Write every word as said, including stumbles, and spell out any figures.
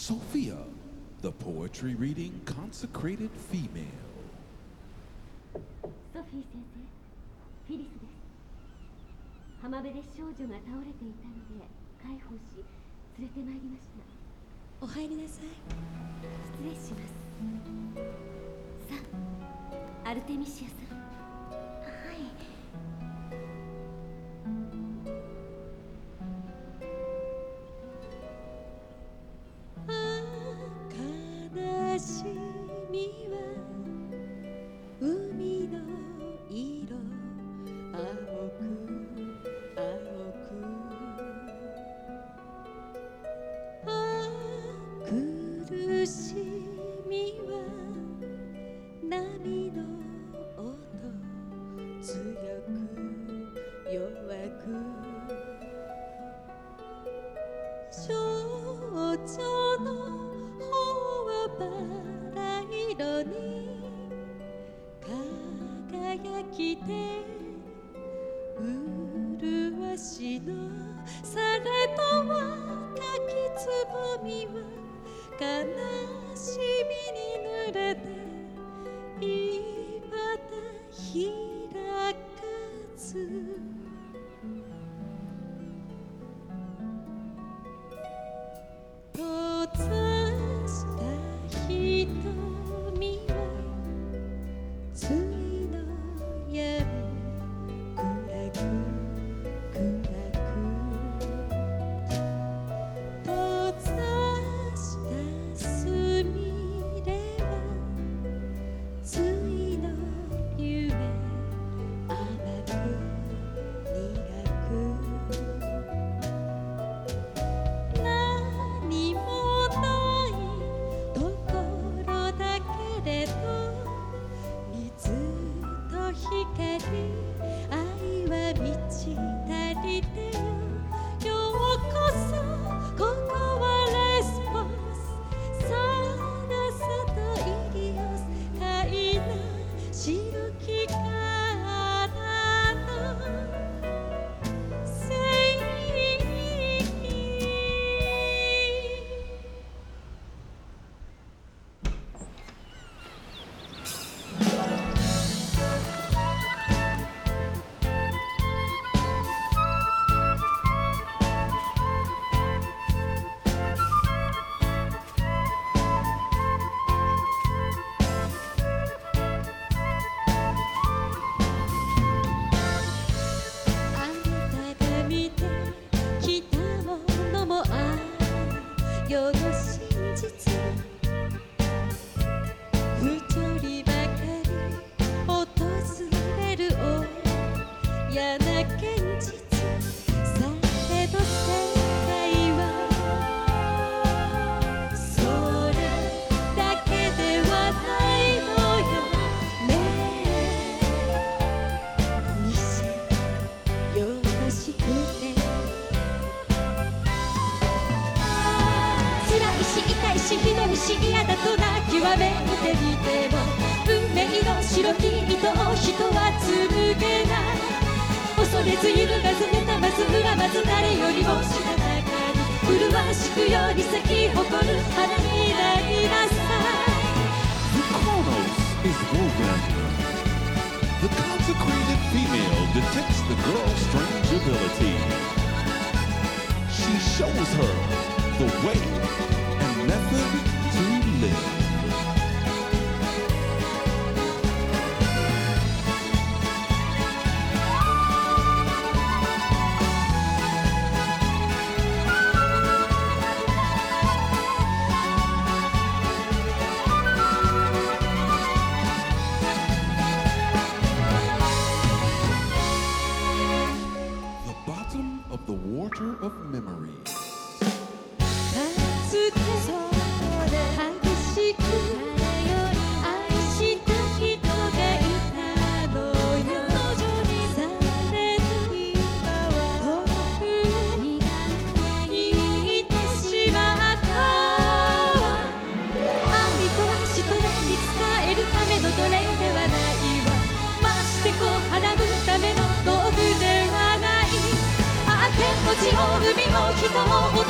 Sophia, the poetry reading consecrated female. ソフィー先生、フィリスです。浜辺で少女が倒れていたので介抱し連れてまいりました。 お入りなさい。 失礼します。さあ、アルテミシアさん。はい。 悲しみは海の色青く青くあ苦しみは波の音強く弱く少女の頬はバラ色に輝きて麗しのされと若きつぼみは悲しみに濡れていまだ開かず閉ざした瞳はついの闇暗く暗く閉ざしたすみれはついの夢甘く苦く何もないところだけれど水と光愛は満ち足りてよようこそここはレスポスさらさとイリオス愛な白きからの聖域あなたが見てきたものもある世の真実不条理ばかり訪れるお嫌な現実されど世界はそれだけではないのよね見せよろしくて辛いし痛いしひどいし嫌だとな極めてみても運命の白き糸を人は紡げない恐れず揺るがず妬まず恨まず誰よりもしたたかに麗しくより咲き誇る花になりなさい The chronos is woven. The consecrated female detects the girl's strange ability. She shows her the way and method to live. The bottom of the water of memory. かつて激しく愛した人がいたのよされど今は遠くに行ってしまった愛とは人に伝えるための奴隷ではないわましてこう払うための道具ではないあ天も地も海も人も